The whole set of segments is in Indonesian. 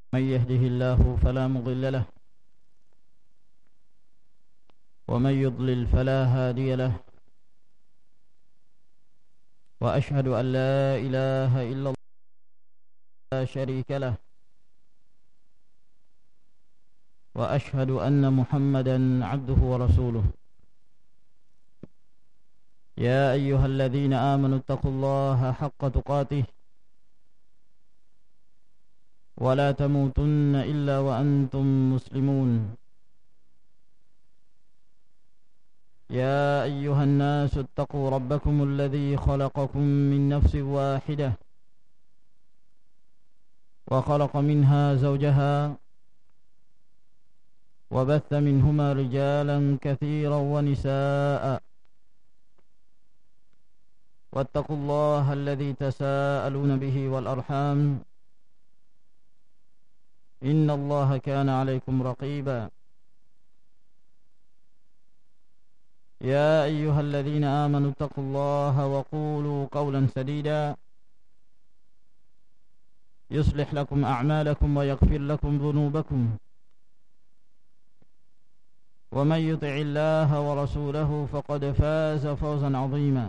من يهده الله فلا مضل له ومن يضلل فلا هادي له وأشهد أن لا إله إلا الله لا شريك له وأشهد أن محمدا عبده ورسوله يا أيها الذين آمنوا اتقوا الله حق تقاته ولا تموتن إلا وأنتم مسلمون يا أيها الناس اتقوا ربكم الذي خلقكم من نفس واحدة وخلق منها زوجها وبث منهما رجالا كثيرا ونساء واتقوا الله الذي تساءلون به والأرحام إن الله كان عليكم رقيبا يا أيها الذين آمنوا اتقوا الله وقولوا قولا سديدا يصلح لكم أعمالكم ويغفر لكم ذنوبكم ومن يطع الله ورسوله فقد فاز فوزا عظيما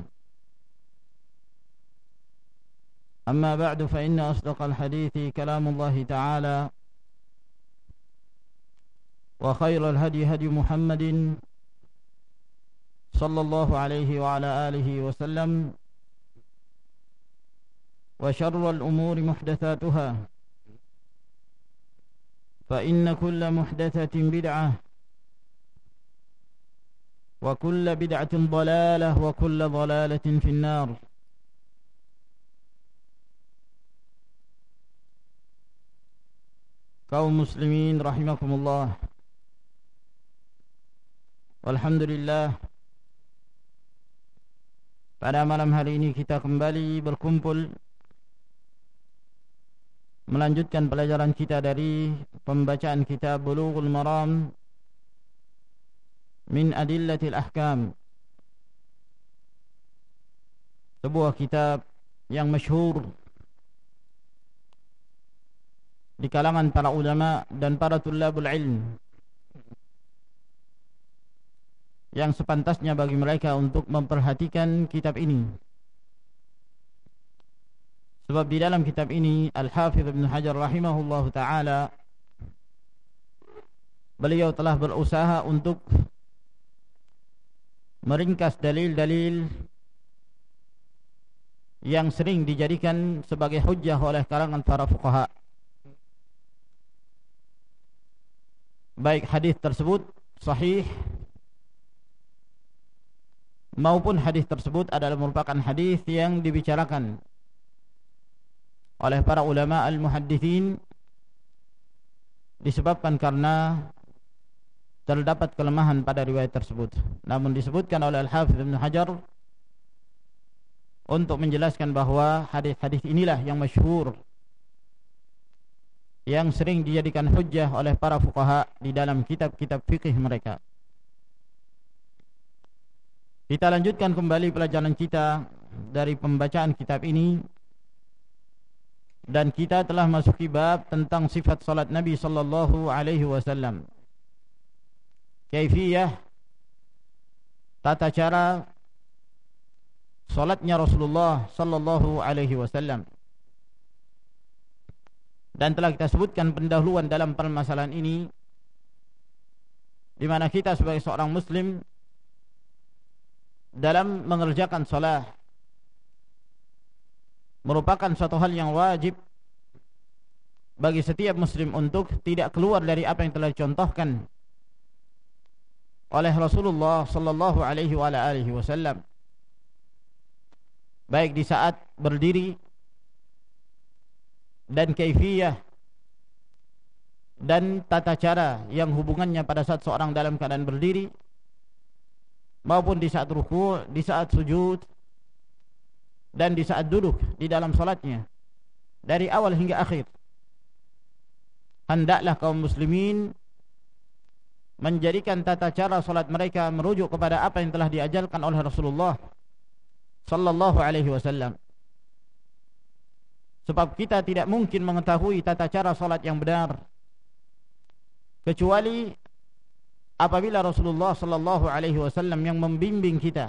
أما بعد فإن أصدق الحديث كلام الله تعالى وخير الهدي هدي محمد صلى الله عليه وعلى آله وسلم وشر الأمور محدثاتها فإن كل محدثة بدعة وكل بدعة ضلالة وكل ضلالة في النار. Kaum muslimin rahimakumullah. Alhamdulillah, pada malam hari ini kita kembali berkumpul melanjutkan pelajaran kita dari pembacaan kitab Bulughul Maram min Adillatil Ahkam, sebuah kitab yang masyhur di kalangan para ulama dan para tullabul ilm, yang sepantasnya bagi mereka untuk memperhatikan kitab ini. Sebab di dalam kitab ini Al-Hafidh Ibn Hajar rahimahullahu ta'ala, beliau telah berusaha untuk meringkas dalil-dalil yang sering dijadikan sebagai hujjah oleh kalangan para fuqaha. Baik hadis tersebut sahih maupun hadis tersebut adalah merupakan hadis yang dibicarakan oleh para ulama al-muhaddithin disebabkan karena terdapat kelemahan pada riwayat tersebut. Namun disebutkan oleh Al-Hafidh Ibn Hajar untuk menjelaskan bahwa hadis-hadis inilah yang masyhur, yang sering dijadikan hujjah oleh para fuqaha di dalam kitab-kitab fikih mereka. Kita lanjutkan kembali pelajaran kita dari pembacaan kitab ini, dan kita telah masuki bab tentang sifat salat Nabi sallallahu alaihi wasallam. Kaifiyah, tata cara salatnya Rasulullah sallallahu alaihi wasallam. Dan telah kita sebutkan pendahuluan dalam permasalahan ini, di mana kita sebagai seorang muslim dalam mengerjakan salat merupakan suatu hal yang wajib bagi setiap muslim untuk tidak keluar dari apa yang telah dicontohkan oleh Rasulullah sallallahu alaihi wasallam, baik di saat berdiri dan kaifiyah dan tata cara yang hubungannya pada saat seorang dalam keadaan berdiri, maupun di saat ruku', di saat sujud, dan di saat duduk di dalam salatnya, dari awal hingga akhir. Hendaklah kaum muslimin menjadikan tata cara salat mereka merujuk kepada apa yang telah diajarkan oleh Rasulullah sallallahu alaihi wasallam. Sebab kita tidak mungkin mengetahui tata cara salat yang benar kecuali apabila Rasulullah sallallahu alaihi wasallam yang membimbing kita.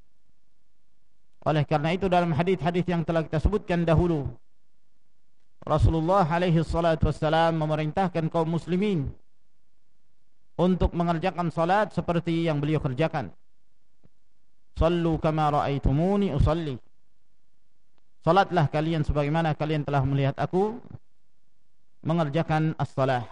Oleh karena itu dalam hadis-hadis yang telah kita sebutkan dahulu, Rasulullah alaihi salatu wassalam memerintahkan kaum muslimin untuk mengerjakan salat seperti yang beliau kerjakan. Sallu kama ra'aitumuni usalli. Salatlah kalian sebagaimana kalian telah melihat aku mengerjakan as-salah.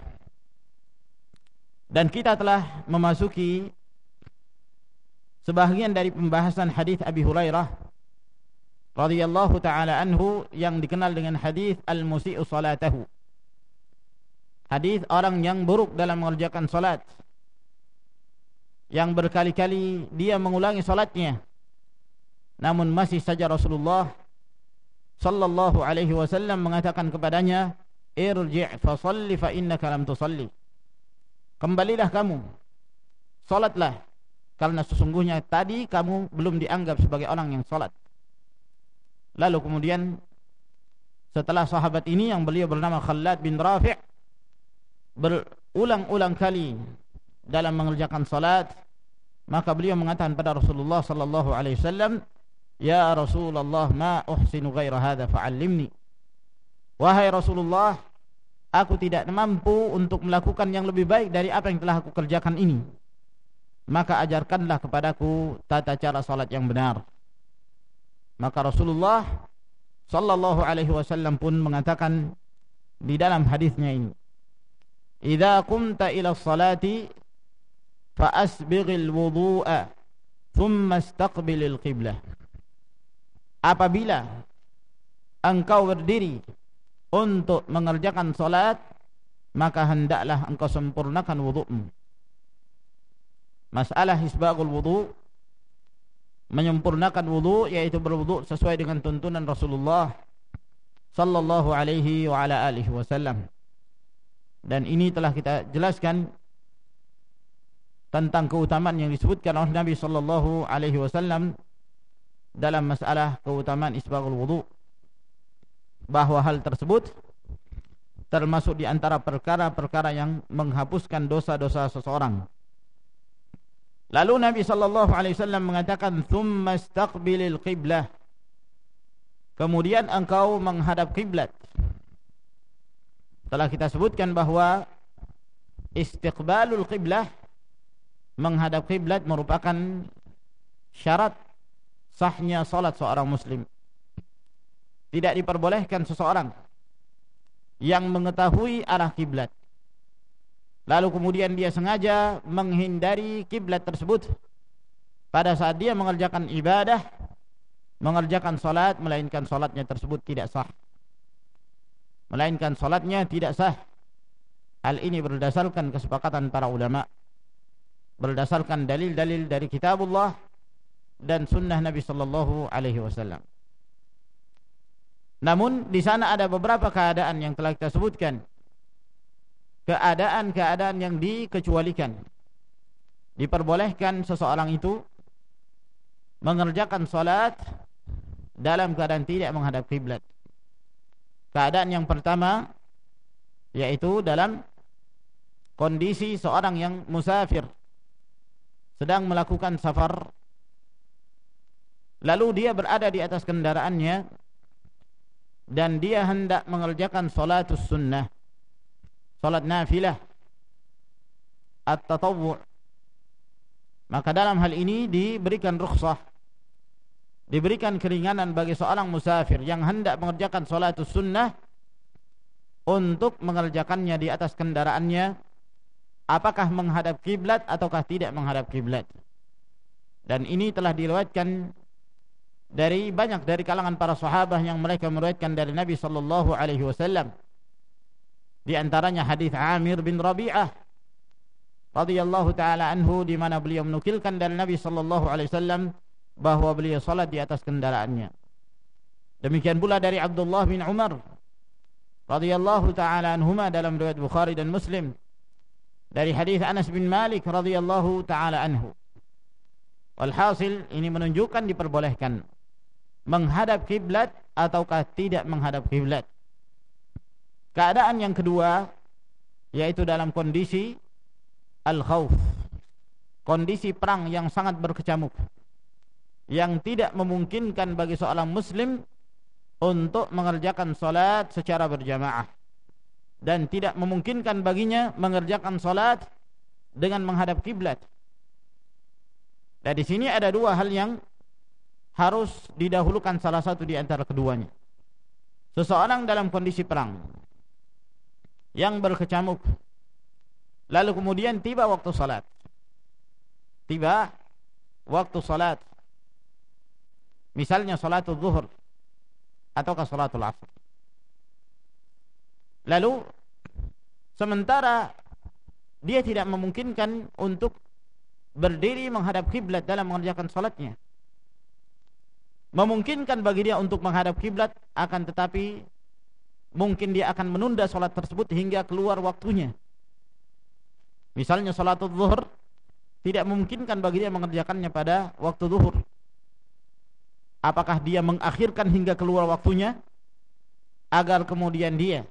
Dan kita telah memasuki sebahagian dari pembahasan hadis Abi Hurairah radhiyallahu taala anhu yang dikenal dengan hadis al-musii'u salatahu. Hadis orang yang buruk dalam mengerjakan salat, yang berkali-kali dia mengulangi salatnya, namun masih saja Rasulullah sallallahu alaihi wasallam mengatakan kepadanya, irji' fa shalli fa innaka lam tusalli. Kembalilah kamu, salatlah, karena sesungguhnya tadi kamu belum dianggap sebagai orang yang salat. Lalu kemudian setelah sahabat ini yang beliau bernama Khallad bin Rafi' berulang-ulang kali dalam mengerjakan salat, maka beliau mengatakan pada Rasulullah sallallahu alaihi wasallam, ya Rasulullah, ma uhsinu ghaira hadza fa'allimni. Wahai Rasulullah, aku tidak mampu untuk melakukan yang lebih baik dari apa yang telah aku kerjakan ini, maka ajarkanlah kepadaku tata cara salat yang benar. Maka Rasulullah sallallahu alaihi wasallam pun mengatakan di dalam hadisnya ini, idza qumta ila sholati fa asbighil wudu'a thumma istaqbilil qiblah. Apabila engkau berdiri untuk mengerjakan salat, maka hendaklah engkau sempurnakan wudu'mu. Masalah isbaghul wudu', menyempurnakan wudu', yaitu berwudu' sesuai dengan tuntunan Rasulullah sallallahu alaihi wa ala alihi wasallam. Dan ini telah kita jelaskan tentang keutamaan yang disebutkan oleh Nabi sallallahu alaihi wasallam dalam masalah keutamaan isbaghul wudu', bahwa hal tersebut termasuk di antara perkara-perkara yang menghapuskan dosa-dosa seseorang. Lalu Nabi sallallahu alaihi wasallam mengatakan, "Tsumma istaqbilil qiblah." Kemudian engkau menghadap kiblat. Telah kita sebutkan bahwa istiqbalul qiblah, menghadap kiblat, merupakan syarat sahnya salat seorang muslim. Tidak diperbolehkan seseorang yang mengetahui arah kiblat lalu kemudian dia sengaja menghindari kiblat tersebut pada saat dia mengerjakan ibadah, mengerjakan salat, melainkan salatnya tersebut tidak sah. Melainkan salatnya tidak sah. Hal ini berdasarkan kesepakatan para ulama, berdasarkan dalil-dalil dari kitabullah dan sunnah Nabi sallallahu alaihi wasallam. Namun di sana ada beberapa keadaan yang telah kita sebutkan, keadaan-keadaan yang dikecualikan. Diperbolehkan seseorang itu mengerjakan salat dalam keadaan tidak menghadap kiblat. Keadaan yang pertama yaitu dalam kondisi seorang yang musafir, sedang melakukan safar, lalu dia berada di atas kendaraannya dan dia hendak mengerjakan salatus sunnah, salat nafilah at-tatawwu'. Maka dalam hal ini diberikan rukhsah, diberikan keringanan bagi seorang musafir yang hendak mengerjakan salatus sunnah untuk mengerjakannya di atas kendaraannya, apakah menghadap kiblat ataukah tidak menghadap kiblat. Dan ini telah diriwayatkan dari banyak dari kalangan para sahabat yang mereka meriwayatkan dari Nabi sallallahu alaihi wasallam. Di antaranya hadis Amir bin Rabi'ah radhiyallahu taala anhu, di mana beliau menukilkan dari Nabi sallallahu alaihi wasallam bahwa beliau salat di atas kendaraannya. Demikian pula dari Abdullah bin Umar radhiyallahu taala anhuma dalam riwayat Bukhari dan Muslim, dari hadis Anas bin Malik radhiyallahu taala anhu. Walhasil ini menunjukkan diperbolehkan menghadap kiblat ataukah tidak menghadap kiblat. Keadaan yang kedua yaitu dalam kondisi al-khauf, kondisi perang yang sangat berkecamuk, yang tidak memungkinkan bagi seorang muslim untuk mengerjakan salat secara berjamaah, dan tidak memungkinkan baginya mengerjakan salat dengan menghadap kiblat. Dan di sini ada dua hal yang harus didahulukan, salah satu di antara keduanya. Seseorang dalam kondisi perang yang berkecamuk, lalu kemudian tiba waktu salat. Tiba waktu salat, misalnya salatul zuhur ataukah salatul asr. Lalu sementara dia tidak memungkinkan untuk berdiri menghadap kiblat dalam mengerjakan salatnya. Memungkinkan bagi dia untuk menghadap kiblat, akan tetapi mungkin dia akan menunda salat tersebut hingga keluar waktunya. Misalnya salatul zuhur, tidak memungkinkan bagi dia mengerjakannya pada waktu zuhur. Apakah dia mengakhirkan hingga keluar waktunya agar kemudian dia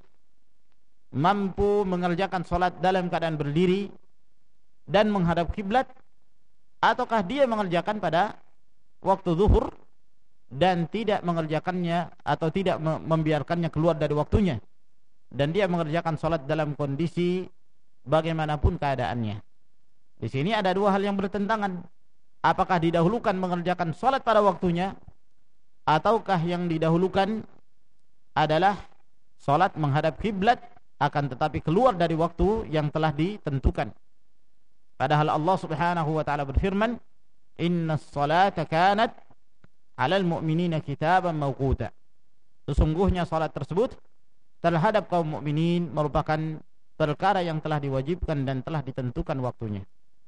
mampu mengerjakan salat dalam keadaan berdiri dan menghadap kiblat, ataukah dia mengerjakan pada waktu zuhur dan tidak mengerjakannya atau tidak membiarkannya keluar dari waktunya, dan dia mengerjakan salat dalam kondisi bagaimanapun keadaannya. Di sini ada dua hal yang bertentangan. Apakah didahulukan mengerjakan salat pada waktunya, ataukah yang didahulukan adalah salat menghadap kiblat akan tetapi keluar dari waktu yang telah ditentukan. Padahal Allah Subhanahu wa taala berfirman, "Innas salata kanat 'alal mu'minina kitaban mawquta." Sesungguhnya salat tersebut terhadap kaum mukminin merupakan perkara yang telah diwajibkan dan telah ditentukan waktunya.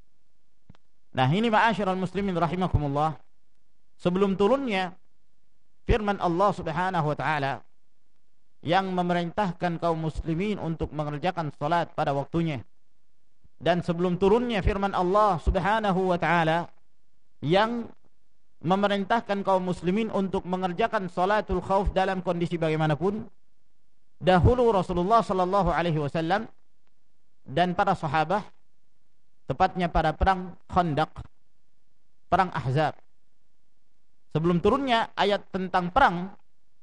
Nah, ini ma'asyiral muslimin rahimakumullah, sebelum turunnya firman Allah Subhanahu wa taala yang memerintahkan kaum muslimin untuk mengerjakan salat pada waktunya, dan sebelum turunnya firman Allah Subhanahu wa taala yang memerintahkan kaum muslimin untuk mengerjakan salatul khauf dalam kondisi bagaimanapun, dahulu Rasulullah sallallahu alaihi wasallam dan para sahabat, tepatnya pada perang Khandaq, perang Ahzab, sebelum turunnya ayat tentang perang,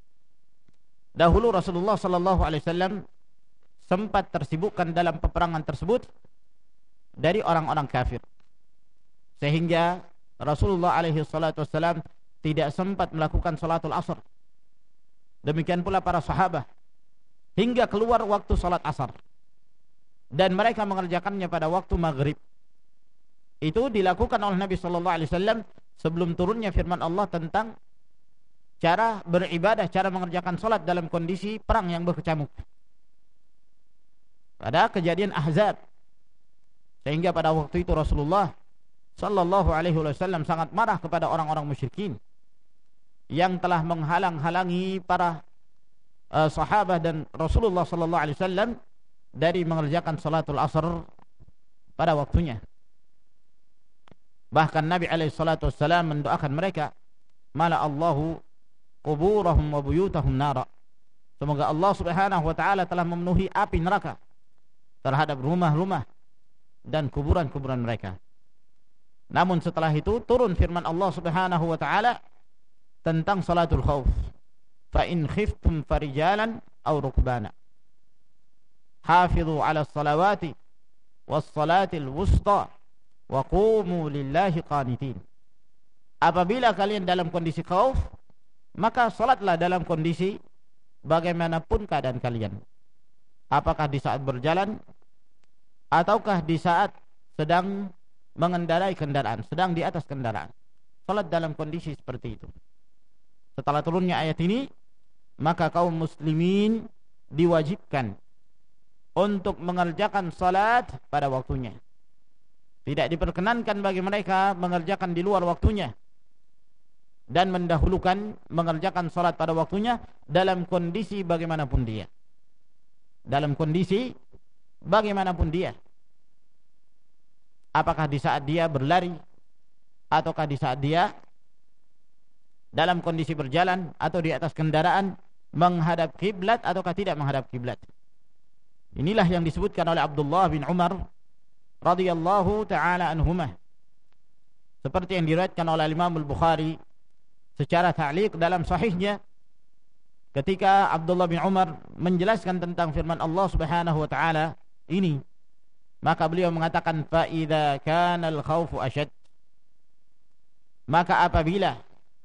dahulu Rasulullah sallallahu alaihi wasallam sempat tersibukkan dalam peperangan tersebut dari orang-orang kafir, sehingga Rasulullah alaihi salatu wasallam tidak sempat melakukan salatul asar. Demikian pula para sahabat hingga keluar waktu salat asar, dan mereka mengerjakannya pada waktu maghrib. Itu dilakukan oleh Nabi sallallahu alaihi wasallam sebelum turunnya firman Allah tentang cara beribadah, cara mengerjakan salat dalam kondisi perang yang berkecamuk. Pada kejadian Ahzab, sehingga pada waktu itu Rasulullah sallallahu alaihi wasallam sangat marah kepada orang-orang musyrikin yang telah menghalang-halangi para sahabat dan Rasulullah sallallahu alaihi wasallam dari mengerjakan salatul asar pada waktunya. Bahkan Nabi alaihi salatu wasallam mendoakan mereka, mala Allahu quburahum wa buyutahum nara. Semoga Allah Subhanahu wa taala telah memenuhi api neraka terhadap rumah-rumah dan kuburan-kuburan mereka. Namun setelah itu turun firman Allah Subhanahu wa taala tentang salatul khauf. Fa in khiftum farijalan aw rukbana. Hafizu 'ala salawati was salatil wusta wa qumu lillahi qanitin. Apabila kalian dalam kondisi khauf, maka salatlah dalam kondisi bagaimanapun keadaan kalian. Apakah di saat berjalan ataukah di saat sedang mengendarai kendaraan, sedang di atas kendaraan. Salat dalam kondisi seperti itu. Setelah turunnya ayat ini, maka kaum muslimin diwajibkan untuk mengerjakan salat pada waktunya. Tidak diperkenankan bagi mereka mengerjakan di luar waktunya, dan mendahulukan mengerjakan salat pada waktunya dalam kondisi bagaimanapun dia. Dalam kondisi bagaimanapun dia. Apakah di saat dia berlari, ataukah di saat dia dalam kondisi berjalan atau di atas kendaraan menghadap kiblat ataukah tidak menghadap kiblat. Inilah yang disebutkan oleh Abdullah bin Umar radhiyallahu taala anhumah, seperti yang diriwayatkan oleh Imam Al-Bukhari secara ta'liq dalam sahihnya, ketika Abdullah bin Umar menjelaskan tentang firman Allah Subhanahu wa taala ini, maka beliau mengatakan fa idza kana al-khawfu asyad, maka apabila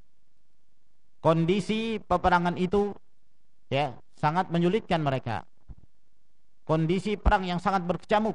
kondisi peperangan itu ya sangat menyulitkan mereka, kondisi perang yang sangat berkecamuk,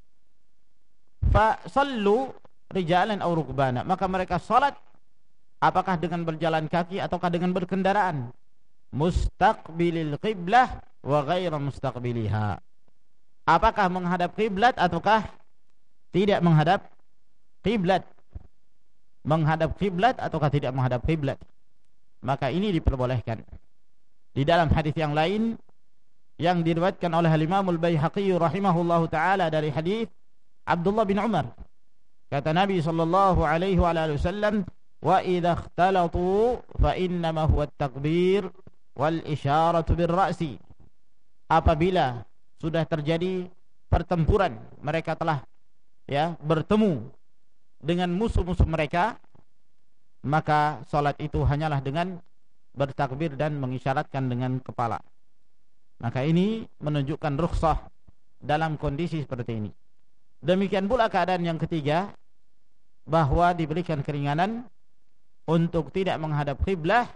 fa sallu rijalan aw rukbana, maka mereka salat apakah dengan berjalan kaki ataukah dengan berkendaraan, mustaqbilil qiblah wa ghaira mustaqbiliha, apakah menghadap kiblat ataukah tidak menghadap kiblat, menghadap kiblat ataukah tidak menghadap kiblat. Maka ini diperbolehkan. Di dalam hadis yang lain yang diriwayatkan oleh Imam Al-Baihaqi rahimahullahu taala dari hadis Abdullah bin Umar, kata Nabi sallallahu alaihi wasallam, wa idza ikhtalatu fa innama huwa at-takbir wal isyaratu bir ra'si, apabila sudah terjadi pertempuran, mereka telah ya bertemu dengan musuh-musuh mereka, maka salat itu hanyalah dengan bertakbir dan mengisyaratkan dengan kepala. Maka ini menunjukkan rukhsah dalam kondisi seperti ini. Demikian pula keadaan yang ketiga, bahwa diberikan keringanan untuk tidak menghadap kiblah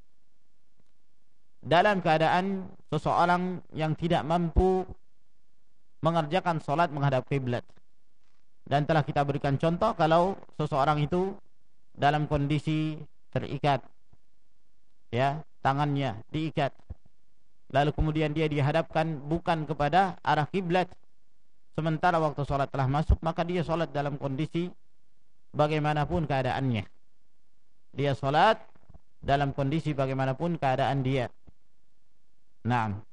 dalam keadaan seseorang yang tidak mampu mengerjakan salat menghadap kiblat. Dan telah kita berikan contoh kalau seseorang itu dalam kondisi terikat, ya, tangannya diikat, lalu kemudian dia dihadapkan bukan kepada arah kiblat, sementara waktu salat telah masuk, maka dia salat dalam kondisi bagaimanapun keadaannya. Dia salat dalam kondisi bagaimanapun keadaan dia. Naam.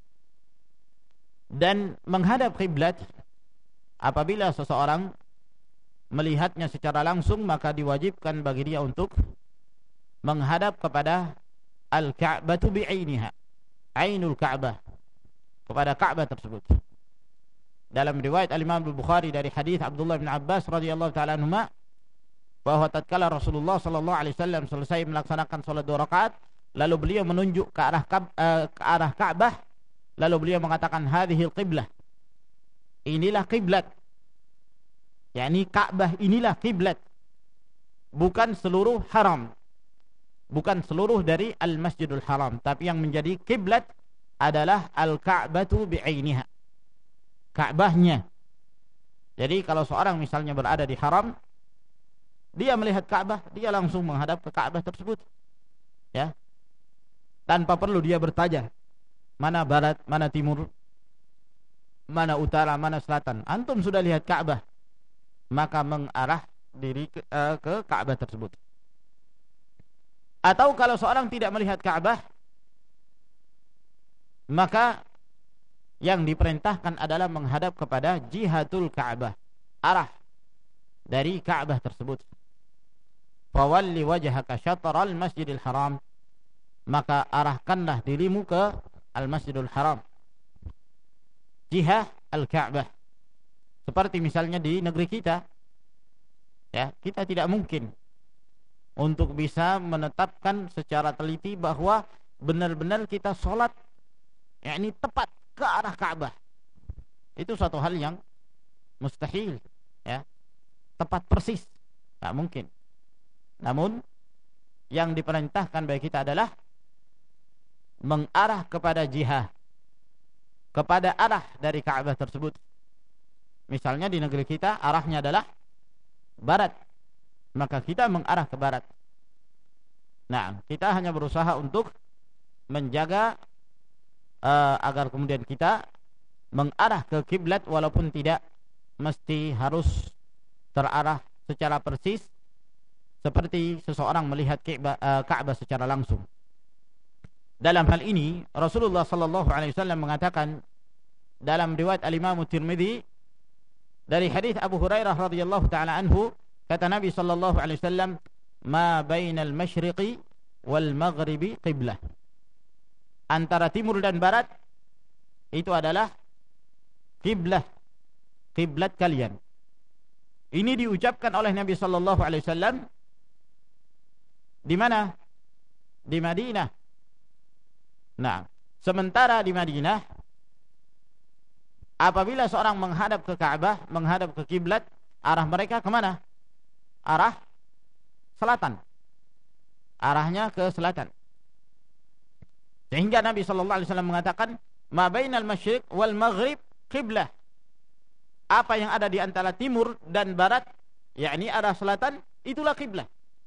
Dan menghadap kiblat, apabila seseorang melihatnya secara langsung, maka diwajibkan bagi dia untuk menghadap kepada al-Ka'batu bi'ainiha, ainul Ka'bah, kepada Ka'bah tersebut. Dalam riwayat Al-Imam Al-Bukhari dari hadis Abdullah bin Abbas radhiyallahu taala anhuma, bahwa tatkala Rasulullah sallallahu alaihi wasallam selesai melaksanakan salat 2 rakaat, lalu beliau menunjuk ke arah Ka'bah, lalu beliau mengatakan hadhil qiblah, inilah kiblat, yakni Ka'bah inilah kiblat, bukan seluruh haram, bukan seluruh dari Al-Masjidul Haram, tapi yang menjadi kiblat adalah Al-Ka'batu bi'ainiha, Ka'bahnya. Jadi kalau seorang misalnya berada di haram, dia melihat Ka'bah, dia langsung menghadap ke Ka'bah tersebut, ya, tanpa perlu dia bertanya mana barat, mana timur, mana utara, mana selatan. Antum sudah lihat Ka'bah, maka mengarah diri ke Ka'bah tersebut. Atau kalau seorang tidak melihat Ka'bah, maka yang diperintahkan adalah menghadap kepada jihatul Ka'bah, arah dari Ka'bah tersebut. Fawalli wajhaka syatral masjidil haram, maka arahkanlah dirimu ke al-masjidul haram, jihah al-Ka'bah. Seperti misalnya di negeri kita, ya, kita tidak mungkin untuk bisa menetapkan secara teliti bahwa benar-benar kita sholat, yakni tepat ke arah Ka'bah. Itu suatu hal yang mustahil, ya, tepat persis, tak mungkin. Namun yang diperintahkan bagi kita adalah mengarah kepada jihah, kepada arah dari Ka'bah tersebut. Misalnya di negeri kita arahnya adalah barat, maka kita mengarah ke barat. Nah, kita hanya berusaha untuk menjaga agar kemudian kita mengarah ke kiblat, walaupun tidak mesti harus terarah secara persis seperti seseorang melihat Ka'bah secara langsung. Dalam hal ini Rasulullah sallallahu alaihi wasallam mengatakan dalam riwayat Al-Imam Tirmidzi dari hadis Abu Hurairah radhiyallahu taala anhu, kata Nabi sallallahu alaihi wasallam, "Ma bainal masyriqi wal maghribi qiblah. Antara timur dan barat itu adalah qiblah, qiblat kalian. Ini diucapkan oleh Nabi sallallahu alaihi wasallam di mana? Di Madinah. Nah, sementara di Madinah apabila seorang menghadap ke Ka'bah, menghadap ke kiblat, arah mereka kemana? Arah selatan. Arahnya ke selatan. Sehingga Nabi sallallahu alaihi wasallam mengatakan, "Ma bainal masyriq wal maghrib qiblah." Apa yang ada di antara timur dan barat, yakni arah selatan, itulah qiblah.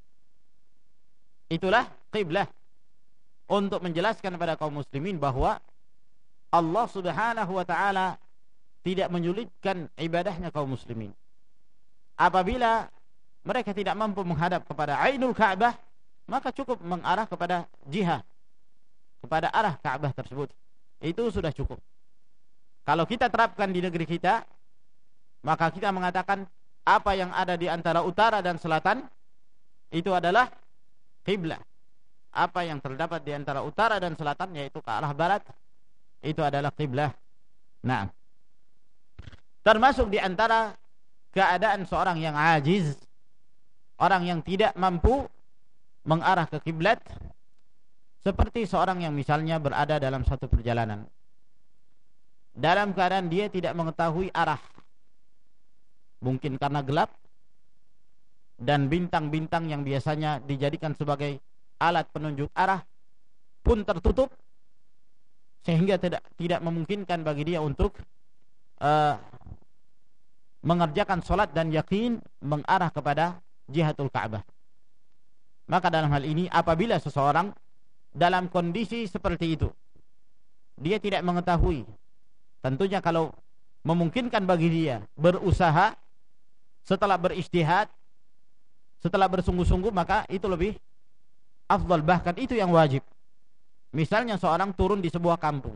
Itulah qiblah. Untuk menjelaskan kepada kaum muslimin bahwa Allah Subhanahu wa taala tidak menyulitkan ibadahnya kaum muslimin. Apabila mereka tidak mampu menghadap kepada Ainul Ka'bah, maka cukup mengarah kepada jihah, kepada arah Ka'bah tersebut. Itu sudah cukup. Kalau kita terapkan di negeri kita, maka kita mengatakan apa yang ada di antara utara dan selatan itu adalah qiblah. Apa yang terdapat di antara utara dan selatan, yaitu ke arah barat, itu adalah qiblah. Nah, termasuk di antara keadaan seorang yang ajiz, orang yang tidak mampu mengarah ke kiblat, seperti seorang yang misalnya berada dalam satu perjalanan, dalam keadaan dia tidak mengetahui arah, mungkin karena gelap dan bintang-bintang yang biasanya dijadikan sebagai alat penunjuk arah pun tertutup, sehingga tidak memungkinkan bagi dia untuk mengerjakan solat dan yakin mengarah kepada jihatul Ka'bah. Maka dalam hal ini, apabila seseorang dalam kondisi seperti itu, dia tidak mengetahui, tentunya kalau memungkinkan bagi dia berusaha setelah beristihad, setelah bersungguh-sungguh, maka itu lebih afdal, bahkan itu yang wajib. Misalnya seorang turun di sebuah kampung,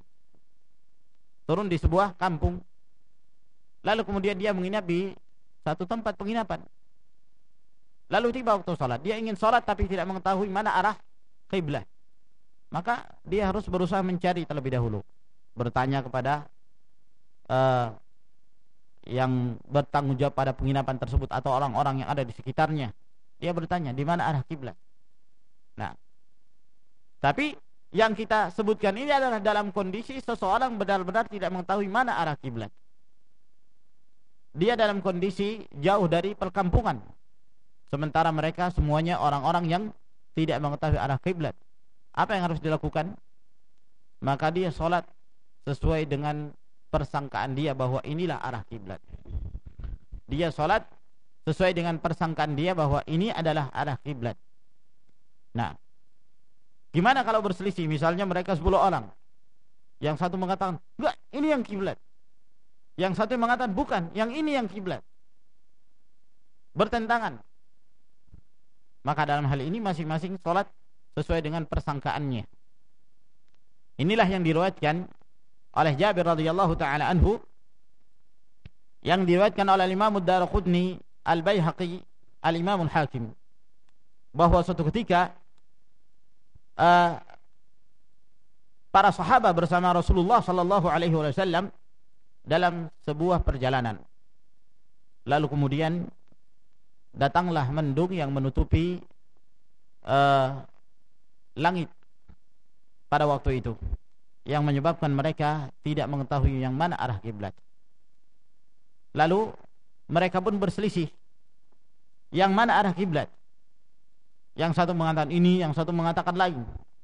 lalu kemudian dia menginap di satu tempat penginapan. Lalu tiba waktu salat, dia ingin salat tapi tidak mengetahui mana arah qiblah. Maka dia harus berusaha mencari terlebih dahulu, bertanya kepada yang bertanggung jawab pada penginapan tersebut atau orang-orang yang ada di sekitarnya. Dia bertanya di mana arah kiblat. Nah, tapi yang kita sebutkan ini adalah dalam kondisi seseorang benar-benar tidak mengetahui mana arah kiblat. Dia dalam kondisi jauh dari perkampungan, sementara mereka semuanya orang-orang yang tidak mengetahui arah kiblat. Apa yang harus dilakukan? Maka dia sholat sesuai dengan persangkaan dia bahwa inilah arah kiblat. Dia sholat sesuai dengan persangkaan dia bahwa ini adalah arah kiblat. Nah, gimana kalau berselisih? Misalnya mereka 10 orang, yang satu mengatakan enggak, ini yang kiblat, yang satu mengatakan bukan, yang ini yang kiblat, bertentangan. Maka dalam hal ini masing-masing sholat sesuai dengan persangkaannya. Inilah yang diriwayatkan oleh Jabir radhiyallahu taala anhu, yang diriwayatkan oleh Imam Ad-Darqutni, Al-Baihaqi, Al-Imam Al-Hakim, bahwa suatu ketika para sahabat bersama Rasulullah sallallahu alaihi wasallam dalam sebuah perjalanan. Lalu kemudian datanglah mendung yang menutupi langit pada waktu itu, yang menyebabkan mereka tidak mengetahui yang mana arah kiblat. Lalu mereka pun berselisih, yang mana arah kiblat. Yang satu mengatakan ini, yang satu mengatakan lain.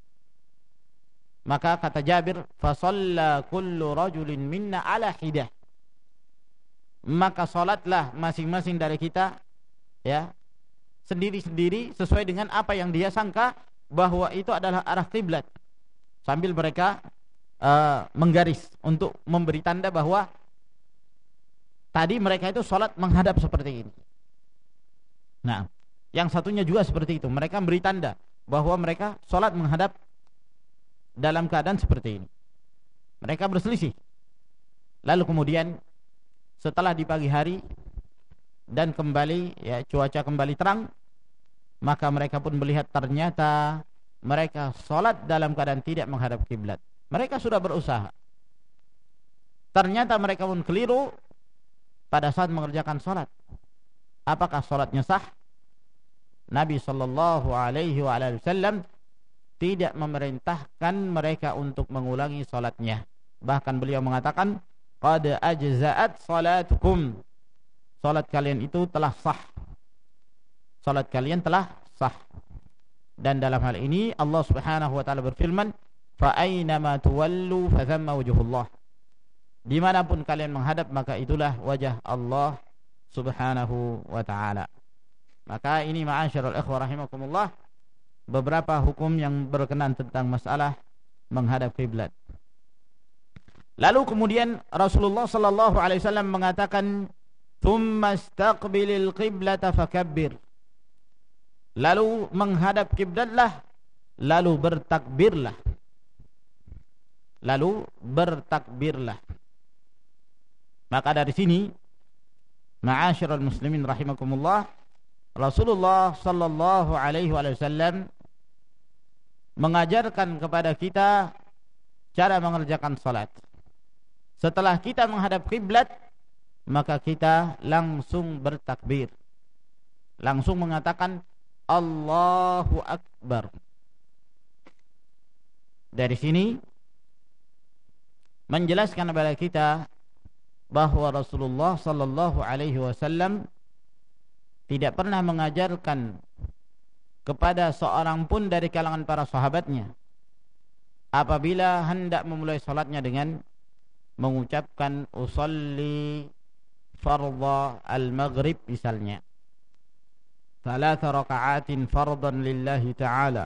Maka kata Jabir, fasalla kullu rajulin minna ala hidah. Maka salatlah masing-masing dari kita, ya, sendiri-sendiri sesuai dengan apa yang dia sangka bahwa itu adalah arah kiblat. Sambil mereka menggaris untuk memberi tanda bahwa tadi mereka itu salat menghadap seperti ini. Nah, yang satunya juga seperti itu. Mereka memberi tanda bahwa mereka salat menghadap dalam keadaan seperti ini. Mereka berselisih. Lalu kemudian setelah di pagi hari dan kembali, ya, cuaca kembali terang, maka mereka pun melihat ternyata mereka salat dalam keadaan tidak menghadap kiblat. Mereka sudah berusaha. Ternyata mereka pun keliru pada saat mengerjakan salat. Apakah salatnya sah? Nabi sallallahu alaihi wasallam tidak memerintahkan mereka untuk mengulangi salatnya. Bahkan beliau mengatakan, qad ajza'at salatukum. Salat kalian itu telah sah. Salat kalian telah sah. Dan dalam hal ini Allah Subhanahu wa taala berfirman, fa aynama tuwallu fa thamma wajhullah. Dimanapun kalian menghadap, maka itulah wajah Allah Subhanahu wa ta'ala. Maka ini ma'asyiral ikhwah rahimakumullah, beberapa hukum yang berkenaan tentang masalah menghadap kiblat. Lalu kemudian Rasulullah sallallahu alaihi wasallam mengatakan, "Tsumma istaqbilil qiblata fakabbir." Lalu menghadap kiblatlah, lalu bertakbirlah. Lalu bertakbirlah. Maka dari sini, ma'asyiral muslimin rahimakumullah, Rasulullah sallallahu alaihi wasallam mengajarkan kepada kita cara mengerjakan salat. Setelah kita menghadap kiblat, maka kita langsung bertakbir. Langsung mengatakan Allahu Akbar. Dari sini menjelaskan kepada kita bahwa Rasulullah sallallahu alaihi wasallam tidak pernah mengajarkan kepada seorang pun dari kalangan para sahabatnya apabila hendak memulai salatnya dengan mengucapkan usalli fardha al-maghrib misalnya, 3 raka'atin fardan lillahi ta'ala,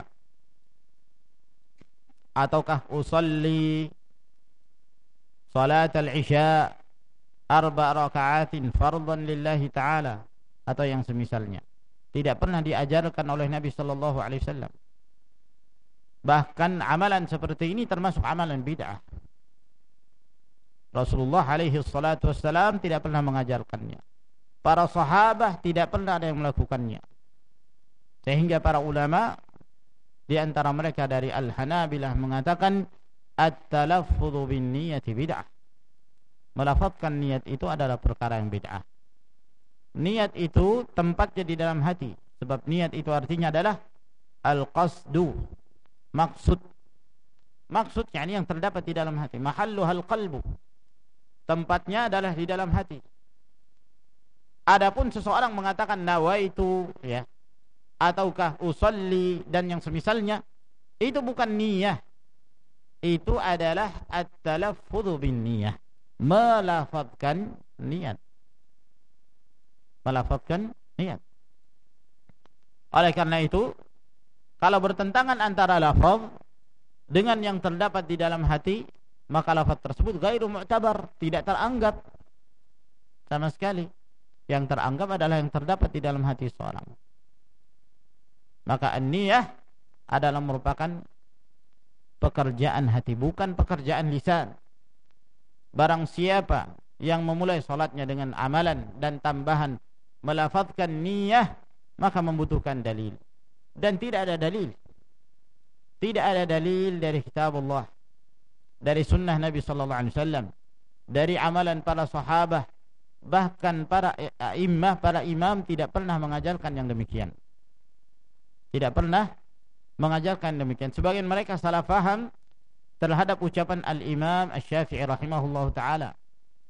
ataukah usalli salat al-isya 4 raka'atin fardan lillahi ta'ala, atau yang semisalnya. Tidak pernah diajarkan oleh Nabi sallallahu alaihi wasallam. Bahkan amalan seperti ini termasuk amalan bid'ah. Rasulullah alaihi salatu wassalam tidak pernah mengajarkannya. Para sahabat tidak pernah ada yang melakukannya. Sehingga para ulama di antara mereka dari Al-Hanabilah mengatakan at-talaffudzu bin niyyati bid'ah. Melafazkan niat itu adalah perkara yang bid'ah. Niat itu tempatnya di dalam hati. Sebab niat itu artinya adalah al-qasdu, maksud. Maksud yakni yang terdapat di dalam hati. Mahalluhal qalbu. Tempatnya adalah di dalam hati. Adapun seseorang mengatakan nawaitu, ya, ataukah usalli dan yang semisalnya, itu bukan niyah. Itu adalah at-talaffudzu bin niyah. Melafazkan niat. Melafazkan niat. Oleh karena itu, kalau bertentangan antara lafaz dengan yang terdapat di dalam hati, maka lafaz tersebut ghairu mu'tabar, tidak teranggap sama sekali. Yang teranggap adalah yang terdapat di dalam hati seorang. Maka an-niyah adalah merupakan pekerjaan hati, bukan pekerjaan lisan. Barang siapa yang memulai salatnya dengan amalan dan tambahan melafazkan niyah, maka membutuhkan dalil. Dan tidak ada dalil. Tidak ada dalil dari kitabullah, dari sunnah Nabi sallallahu alaihi wasallam, dari amalan para sahabat, bahkan para a'immah, para imam tidak pernah mengajarkan yang demikian. Tidak pernah mengajarkan demikian. Sebagian mereka salah faham terhadap ucapan Al-Imam Asy-Syafi'i rahimahullahu ta'ala.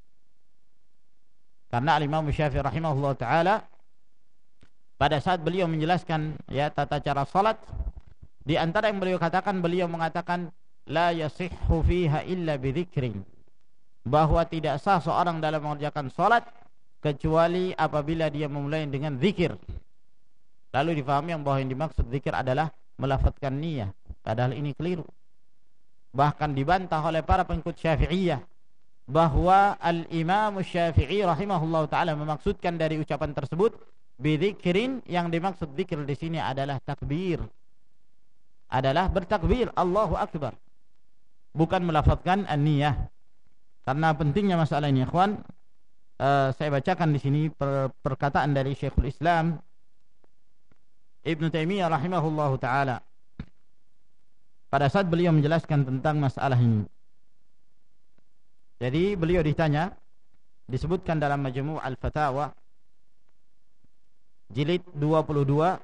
Karena Al-Imam Asy-Syafi'i rahimahullahu ta'ala pada saat beliau menjelaskan ya tata cara salat, di antara yang beliau katakan, beliau mengatakan la yasihhu fiha illa bidzikrin, bahwa tidak sah seorang dalam mengerjakan salat kecuali apabila dia memulai dengan zikir. Lalu difahami yang bahwa yang dimaksud zikir adalah melafazkan niyah, padahal ini keliru. Bahkan dibantah oleh para pengikut Syafi'iyah bahwa Al-Imam Syafi'i rahimahullahu taala memaksudkan dari ucapan tersebut bidzikrin, yang dimaksud zikir di sini adalah takbir. Adalah bertakbir Allahu Akbar, bukan melafazkan an-niyah. Karena pentingnya masalah ini, ikhwan, saya bacakan di sini perkataan dari Syekhul Islam Ibnu Taimiyah rahimahullahu taala. pada saat beliau menjelaskan tentang masalah ini. Jadi beliau ditanya, disebutkan dalam Majmu' al-Fatawa jilid 22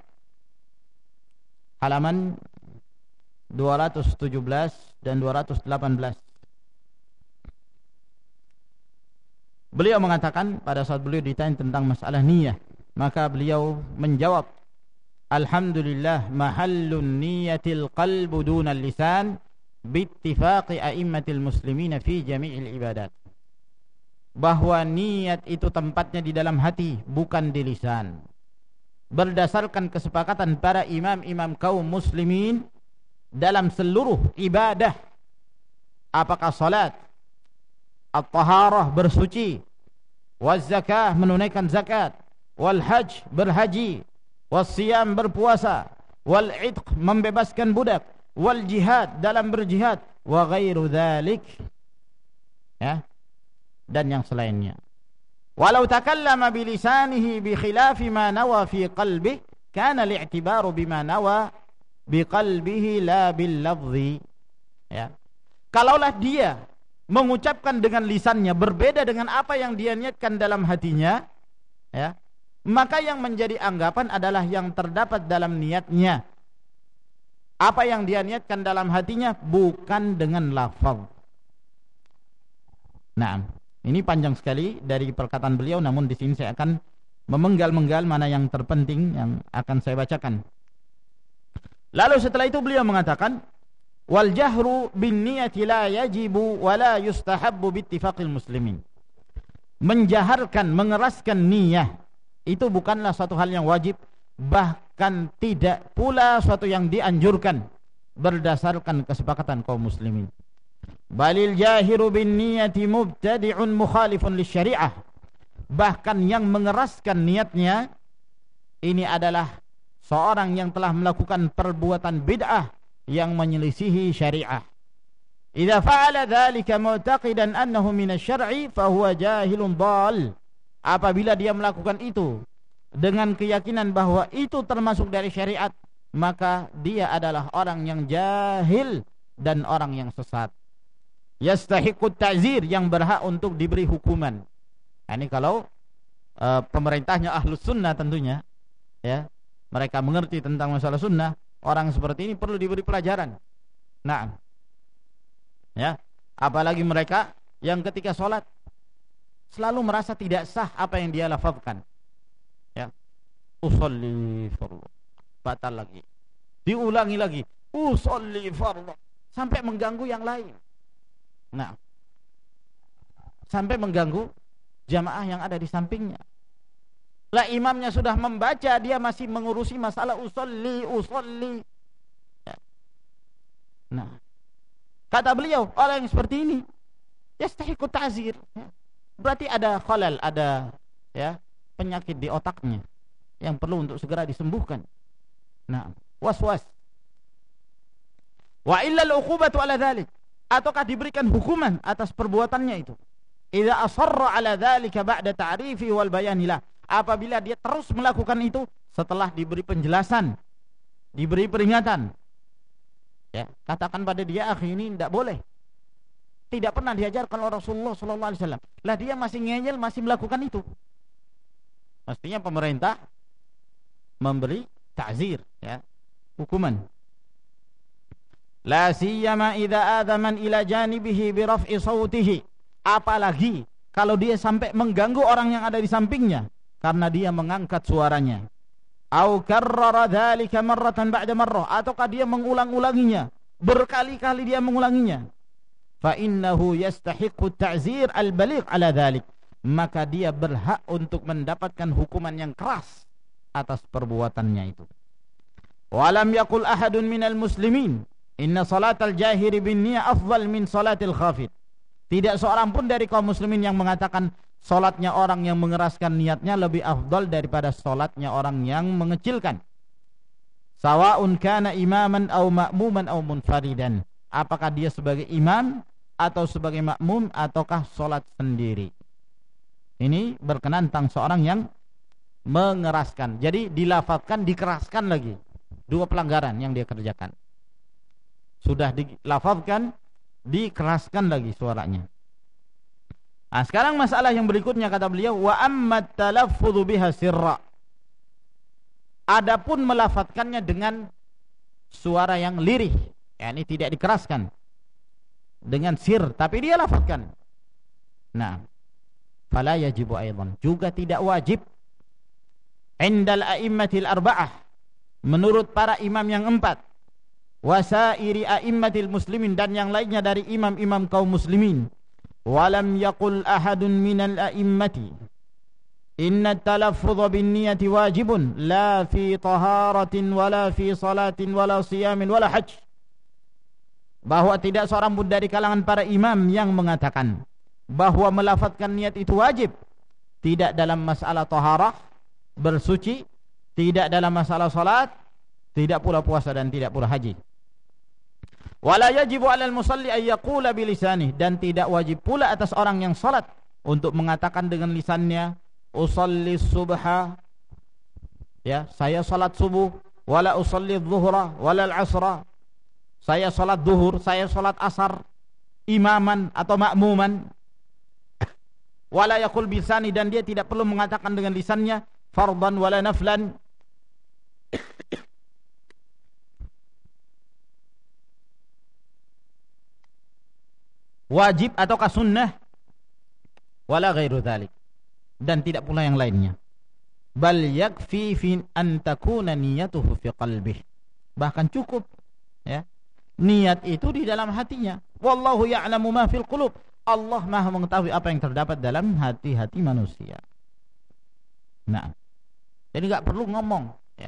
halaman 217 dan 218. Beliau mengatakan pada saat beliau ditanya tentang masalah niyah, maka beliau menjawab, alhamdulillah mahallun niyatil qalbu dunal lisan bittifaqi a'immatil muslimina fi jami'il ibadat. Bahwa niat itu tempatnya di dalam hati, bukan di lisan. Berdasarkan kesepakatan para imam-imam kaum muslimin dalam seluruh ibadah, apakah salat, at-taharah bersuci, waz zakah menunaikan zakat, wal hajj berhaji, was siyam berpuasa, wal idq membebaskan budak, wal jihad dalam berjihad, wa ghairu dzalik, ya, dan yang selainnya. Walau takallama bilisanihi bi khilafi ma nawa fi qalbi kana li'tibaru bima nawa bi qalbihi la bil lafzi, ya. Kalaulah dia mengucapkan dengan lisannya berbeda dengan apa yang dia niatkan dalam hatinya, ya, maka yang menjadi anggapan adalah yang terdapat dalam niatnya. Apa yang dia niatkan dalam hatinya, bukan dengan lafaz. Nah, ini panjang sekali dari perkataan beliau, namun di sini saya akan memenggal-menggal mana yang terpenting yang akan saya bacakan. Lalu setelah itu beliau mengatakan, wal jahru bin niyati la yajibu wa la yustahabbu bittifaqil muslimin. Menjaharkan, mengeraskan niyah itu bukanlah suatu hal yang wajib, bahkan tidak pula suatu yang dianjurkan berdasarkan kesepakatan kaum muslimin. Balil jahiru bin niyati mubtadi'un mukhalifun lisyari'ah. Bahkan yang mengeraskan niatnya ini adalah seorang yang telah melakukan perbuatan bid'ah yang menyelisihi syariah. Idza fa'ala dzalika mu'taqidan annahu minasy-syar'i fa huwa jahilun dhal. Apabila dia melakukan itu dengan keyakinan bahwa itu termasuk dari syariat, maka dia adalah orang yang jahil dan orang yang sesat. Yastahiqut ta'zir, yang berhak untuk diberi hukuman. Nah, ini kalau pemerintahnya ahlus sunnah tentunya, ya, mereka mengerti tentang masalah sunnah. Orang seperti ini perlu diberi pelajaran. Nah, ya, apalagi mereka yang ketika sholat selalu merasa tidak sah apa yang dia lafazkan. Ya, usolli fardhu, batal lagi, diulangi lagi, usolli fardhu, sampai mengganggu yang lain. Nah, sampai mengganggu jamaah yang ada di sampingnya. Lah imamnya sudah membaca, dia masih mengurusi masalah usolli. Ya. Nah, kata beliau, orang yang seperti ini yastahiqut ta'zir. Ya. Berarti ada khalal, ada, ya, penyakit di otaknya yang perlu untuk segera disembuhkan. Nah, was-was. Wa illa al-uqubatu ala dzalik, ataukah diberikan hukuman atas perbuatannya itu. Idza asarra ala dzalika ba'da ta'rifi wal bayanilah. Apabila dia terus melakukan itu setelah diberi penjelasan, diberi peringatan, ya, katakan pada dia, akhi, ini tidak boleh, tidak pernah diajarkan oleh Rasulullah SAW. Lah dia masih ngeyel, masih melakukan itu. Mestinya pemerintah memberi ta'zir, ya, hukuman. La siyama idza adzaman ila janibihi bi raf'i sautihi. Apalagi kalau dia sampai mengganggu orang yang ada di sampingnya karena dia mengangkat suaranya. Au karrara dzalika marratan ba'da marrah, ataukah dia mengulang-ulanginya, berkali-kali dia mengulanginya. Fa innahu yastahiqqu ta'zir al-baligh ala dzalik. Maka dia berhak untuk mendapatkan hukuman yang keras atas perbuatannya itu. Walam yaqul ahadun minal muslimin inna salatal jahiri bin niyah afdal min salatil khafid. Tidak seorang pun dari kaum muslimin yang mengatakan salatnya orang yang mengeraskan niatnya lebih afdal daripada salatnya orang yang mengecilkan. Sawa'un kana imaman aw ma'muman aw munfaridan. Apakah dia sebagai imam atau sebagai makmum ataukah salat sendiri. Ini berkenaan tentang seorang yang mengeraskan. Jadi dilafazkan, dikeraskan lagi. Dua pelanggaran yang dia kerjakan. Sudah dilafazkan, dikeraskan lagi suaranya. Nah, sekarang masalah yang berikutnya kata beliau, wa ammat talaffudzu biha sirra. Adapun melafadzkannya dengan suara yang lirih, yakni tidak dikeraskan, dengan sir, tapi dia lafadzkan. Nah, fala yajibu aidan, juga tidak wajib indal a'immatil arba'ah, menurut para imam yang 4, wasairi a'immatil muslimin, dan yang lainnya dari imam-imam kaum muslimin. Walam yaqul ahadun minal a'immati inna talaffuz bin niyati wajibun la fi taharatin wala fi salatin wala siyamin wala hajj. Bahwa tidak seorang pun dari kalangan para imam yang mengatakan bahwa melafadzkan niat itu wajib, tidak dalam masalah taharah, bersuci, tidak dalam masalah salat, tidak pula puasa, dan tidak pula haji. Wala yajibu 'alal musalli ay yaqula bilisanih, dan tidak wajib pula atas orang yang salat untuk mengatakan dengan lisannya usalli subha, ya, saya salat subuh, wala usalli dhuhra wala al-'asra, saya salat zuhur, saya salat asar, imaman atau makmuman. Wala yaqul bilisani, dan dia tidak perlu mengatakan dengan lisannya fardhan wala naflan, wajib ataukah sunnah, wala ghairu dzalik, dan tidak pula yang lainnya. Bal yakfi fi an takuna niyatuhu fi qalbih, bahkan cukup, ya, niat itu di dalam hatinya. Wallahu ya'lamu ma fil qulub, Allah Maha mengetahui apa yang terdapat dalam hati-hati manusia. Nah, jadi enggak perlu ngomong, ya.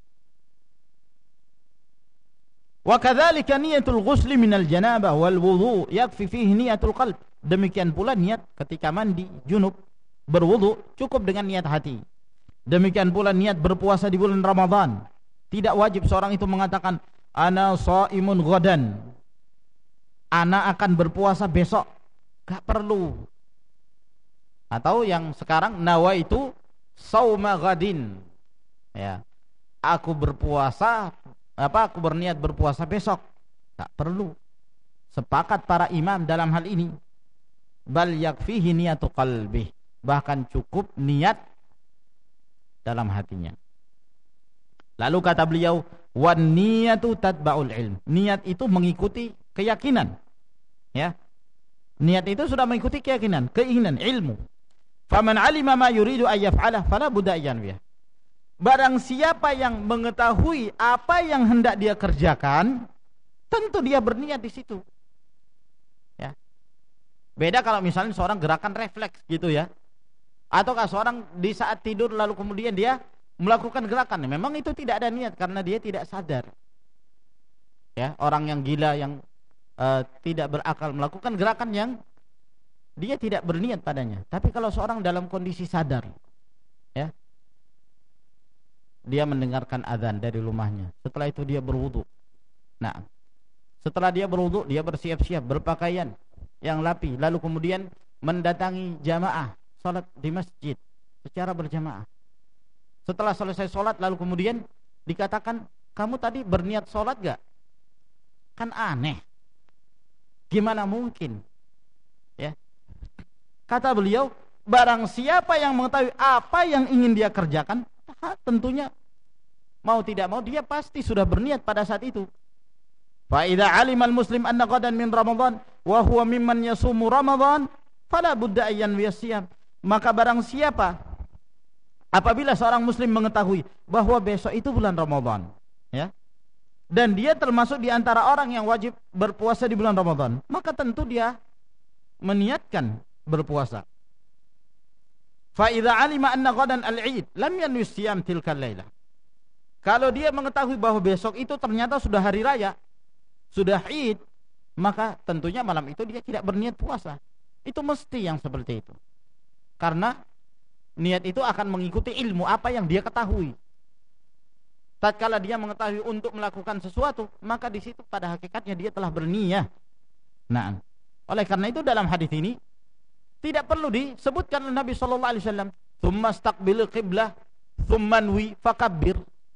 Wa kadzalika niyatul ghusli minal janabah wal wudhu yakfi fihi niyatul qalb. Demikian pula niat ketika mandi junub, berwudu, cukup dengan niat hati. Demikian pula niat berpuasa di bulan Ramadan. Tidak wajib seorang itu mengatakan ana shaimun ghadan, ana akan berpuasa besok. Enggak perlu. Atau yang sekarang nawaitu sauma ghadin, ya, aku berpuasa, aku berniat berpuasa besok. Tak perlu. Sepakat para imam dalam hal ini. Bal yakfihi niyatu qalbih, bahkan cukup niat dalam hatinya. Lalu kata beliau, wan niyatu tatba'ul ilm, niat itu mengikuti keyakinan, ya. Niat itu sudah mengikuti keyakinan, keinginan, ilmu. Faman alima ma yuridu ay yaf'alah fala budda yanwiyah. Barang siapa yang mengetahui apa yang hendak dia kerjakan, tentu dia berniat di situ. Ya. Beda kalau misalnya seorang gerakan refleks gitu, ya. Ataukah seorang di saat tidur lalu kemudian dia melakukan gerakan, memang itu tidak ada niat karena dia tidak sadar. Ya, orang yang gila, yang tidak berakal melakukan gerakan yang dia tidak berniat padanya. Tapi kalau seorang dalam kondisi sadar, ya, dia mendengarkan azan dari rumahnya, setelah itu dia berwudu. Nah, setelah dia berwudu, dia bersiap-siap, berpakaian yang rapi, lalu kemudian mendatangi jamaah salat di masjid secara berjamaah. Setelah selesai salat lalu kemudian dikatakan, kamu tadi berniat salat gak? Kan aneh. Gimana mungkin? Ya. Kata beliau, barang siapa yang mengetahui apa yang ingin dia kerjakan, tentunya mau tidak mau dia pasti sudah berniat pada saat itu. Fa idza 'alimal muslim anna ghadan min ramadan wa huwa mimman yasumu ramadan fala budda ayyan yasiyam. Maka barang siapa apabila seorang muslim mengetahui bahwa besok itu bulan Ramadan, ya, dan dia termasuk di antara orang yang wajib berpuasa di bulan Ramadan, maka tentu dia meniatkan berpuasa. Fa idza 'alima anna ghadan al-'id lam yanwi siyam tilka al-lailah. Kalau dia mengetahui bahwa besok itu ternyata sudah hari raya, sudah Id, maka tentunya malam itu dia tidak berniat puasa. Itu mesti yang seperti itu. Karena niat itu akan mengikuti ilmu apa yang dia ketahui. Tatkala dia mengetahui untuk melakukan sesuatu, maka di situ pada hakikatnya dia telah berniat. Nah, oleh karena itu dalam hadis ini tidak perlu disebutkan oleh Nabi sallallahu alaihi wasallam, "Tsumma istaqbilul qiblah, tsumma nwi fakabbir."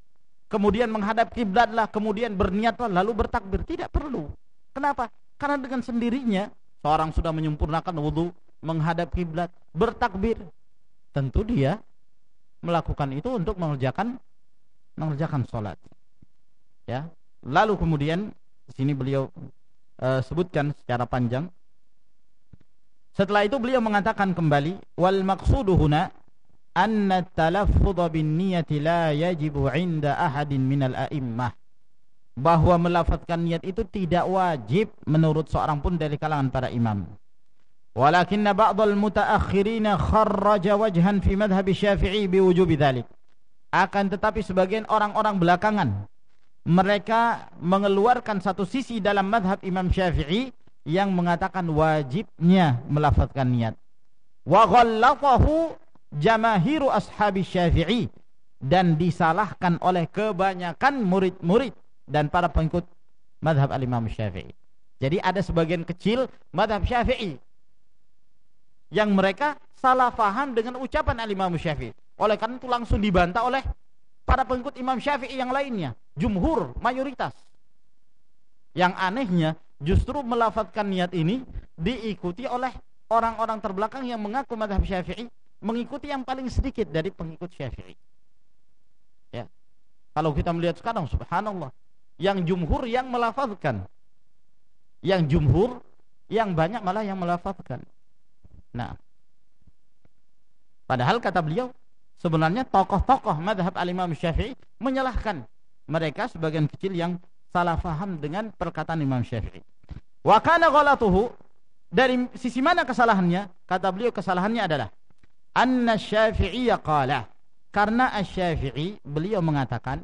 kemudian menghadap kiblatlah, kemudian berniatlah lalu bertakbir. Tidak perlu. Kenapa? Karena dengan sendirinya seorang sudah menyempurnakan wudu, menghadap kiblat, bertakbir. Tentu dia melakukan itu untuk mengerjakan salat. Ya. Lalu kemudian di sini beliau sebutkan secara panjang. Setelah itu beliau mengatakan kembali, wal maqsudu huna anna at-talaffuz bin niyyati la yajibu 'inda ahadin minal a'immah. Bahwa melafazkan niat itu tidak wajib menurut seorang pun dari kalangan para imam. Walakinna ba'dal mutaakhirina kharraja wajhan fi madhhab Syafi'i biwujubi dzalik. Akan tetapi sebagian orang-orang belakangan mereka mengeluarkan satu sisi dalam madhab Imam Syafi'i yang mengatakan wajibnya melafazkan niat. Wa ghallatahu jamaahiru ashabi Syafi'i, dan disalahkan oleh kebanyakan murid-murid dan para pengikut madhab al-Imam Syafi'i. Jadi ada sebagian kecil madhab Syafi'i yang mereka salah faham dengan ucapan al-Imam Syafi'i. Oleh karena itu langsung dibantah oleh para pengikut Imam Syafi'i yang lainnya, jumhur, mayoritas. Yang anehnya justru melafazkan niat ini diikuti oleh orang-orang terbelakang yang mengaku madhab Syafi'i, mengikuti yang paling sedikit dari pengikut Syafi'i. Ya. Kalau kita melihat sekarang, subhanallah, yang jumhur yang melafazkan, yang jumhur yang banyak malah yang melafazkan. Nah, padahal kata beliau sebenarnya tokoh-tokoh madhab al-Imam Syafi'i menyalahkan mereka sebagian kecil yang salah faham dengan perkataan Imam Syafi'i. Wa kana ghalatuhu, dari sisi mana kesalahannya? Kata beliau kesalahannya adalah anna Syafi'iyya qala, karena Asy-Syafi'i beliau mengatakan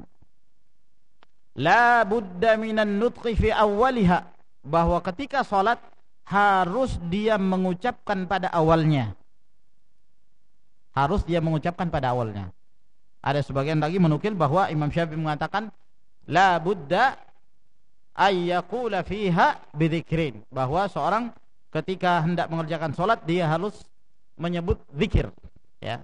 la budda minan nutqi fi awwaliha, bahwa ketika salat harus dia mengucapkan pada awalnya. Harus dia mengucapkan pada awalnya. Ada sebagian lagi menukil bahwa Imam Syafi'i mengatakan la budda ayyaqula fiha bidzikrin, bahwa seorang ketika hendak mengerjakan salat dia harus menyebut zikir, ya.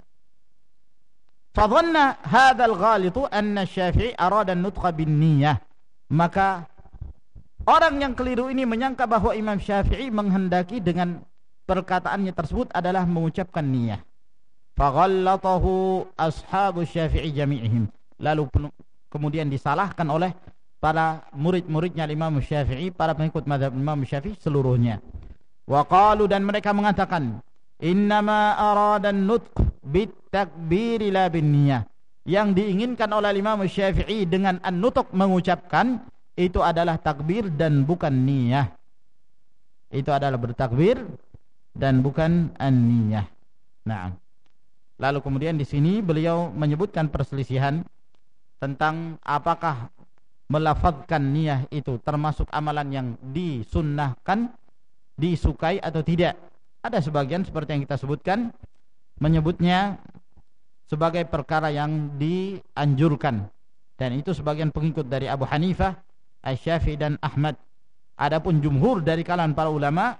Fadhanna hadzal ghalitu anna Syafi'i arada an-nutqa bin niyyah, maka orang yang keliru ini menyangka bahwa Imam Syafi'i menghendaki dengan perkataannya tersebut adalah mengucapkan niyyah. Faghallatahu ashabu Syafi'i jami'ihim, lalu kemudian disalahkan oleh para murid-muridnya Imam Syafi'i, para pengikut mazhab Imam Syafi'i seluruhnya. Wa qalu, dan mereka mengatakan innama arada an-nutq bitakbir la binniyah, yang diinginkan oleh Imam Syafi'i dengan an-nutq mengucapkan itu adalah takbir dan bukan niyah. Itu adalah bertakbir dan bukan an-niyah. Nah, lalu kemudian di sini beliau menyebutkan perselisihan tentang apakah melafazkan niyah itu termasuk amalan yang disunnahkan, disukai atau tidak. Ada sebagian seperti yang kita sebutkan menyebutnya sebagai perkara yang dianjurkan, dan itu sebagian pengikut dari Abu Hanifah, Asy-Syafi'i dan Ahmad. Adapun jumhur dari kalangan para ulama,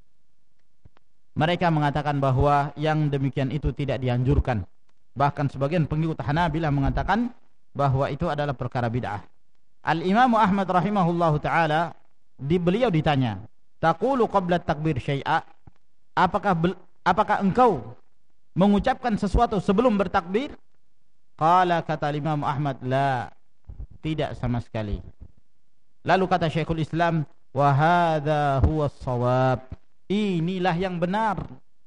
mereka mengatakan bahwa yang demikian itu tidak dianjurkan. Bahkan sebagian pengikut Hanabilah mengatakan bahwa itu adalah perkara bid'ah. Al-Imam Ahmad rahimahullahu taala, beliau ditanya, taqulu qabla takbir syai'a, apakah engkau mengucapkan sesuatu sebelum bertakbir? Qala, kata Imam Ahmad, la, tidak sama sekali. Lalu kata Syekhul Islam, wa hadza huwa as-shawab, inilah yang benar.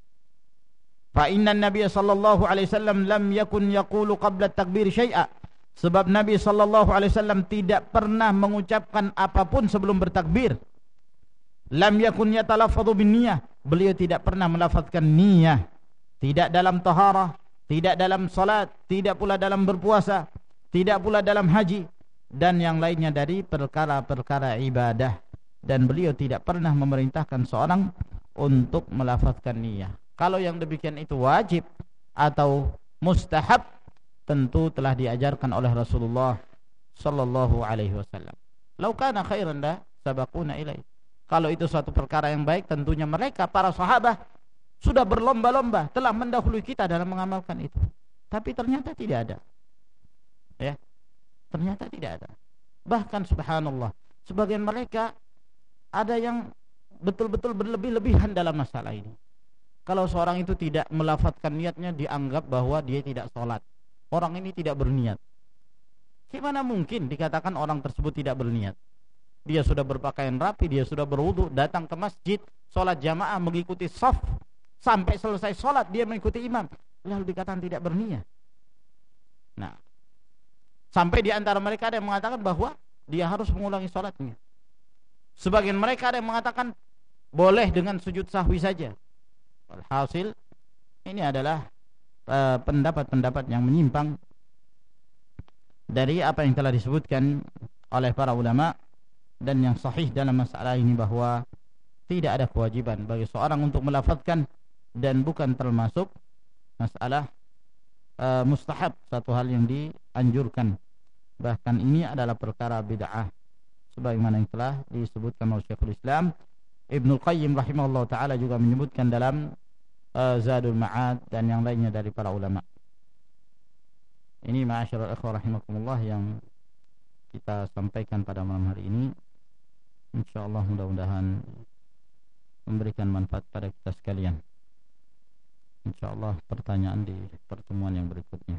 Fa inna an-nabiy sallallahu alaihi wasallam lam yakun yaqulu qabla at-takbir syai'a, sebab Nabi sallallahu alaihi wasallam tidak pernah mengucapkan apapun sebelum bertakbir. Lam yakun yatalaffadhu bin niyyah, beliau tidak pernah melafazkan niyyah, tidak dalam taharah, tidak dalam salat, tidak pula dalam berpuasa, tidak pula dalam haji dan yang lainnya dari perkara-perkara ibadah. Dan beliau tidak pernah memerintahkan seorang untuk melafazkan niyyah. Kalau yang demikian itu wajib atau mustahab, tentu telah diajarkan oleh Rasulullah sallallahu alaihi wasallam. Lau kana khairan la sabaquna ilaih. Kalau itu suatu perkara yang baik, tentunya mereka para sahabat sudah berlomba-lomba, telah mendahului kita dalam mengamalkan itu. Tapi ternyata tidak ada. Ya. Ternyata tidak ada. Bahkan subhanallah, sebagian mereka ada yang betul-betul berlebih-lebihan dalam masalah ini. Kalau seorang itu tidak melafadzkan niatnya, dianggap bahwa dia tidak sholat. Orang ini tidak berniat. Gimana mungkin dikatakan orang tersebut tidak berniat? Dia sudah berpakaian rapi, dia sudah berwudu, datang ke masjid, sholat jamaah, mengikuti shaf, sampai selesai sholat dia mengikuti imam, lalu dikatakan tidak berniat. Nah, sampai di antara mereka ada yang mengatakan bahwa dia harus mengulangi sholatnya. Sebagian mereka ada yang mengatakan boleh dengan sujud sahwi saja. Hasil ini adalah pendapat-pendapat yang menyimpang dari apa yang telah disebutkan oleh para ulama, dan yang sahih dalam masalah ini bahwa tidak ada kewajiban bagi seorang untuk melafadzkan, dan bukan termasuk masalah mustahab, satu hal yang dianjurkan. Bahkan ini adalah perkara bid'ah, sebagaimana yang telah disebutkan oleh Syekhul Islam Ibnu Qayyim rahimahullah ta'ala, juga menyebutkan dalam Zadul Ma'ad dan yang lainnya dari para ulama. Ini ma'asyiral ikhwah rahimakumullah yang kita sampaikan pada malam hari ini. InsyaAllah mudah-mudahan memberikan manfaat pada kita sekalian. InsyaAllah pertanyaan di pertemuan yang berikutnya.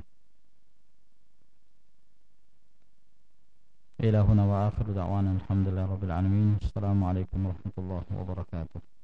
Ila huna wa akhiru da'wana alhamdulillahi rabbil alamin. Assalamualaikum warahmatullahi wabarakatuh.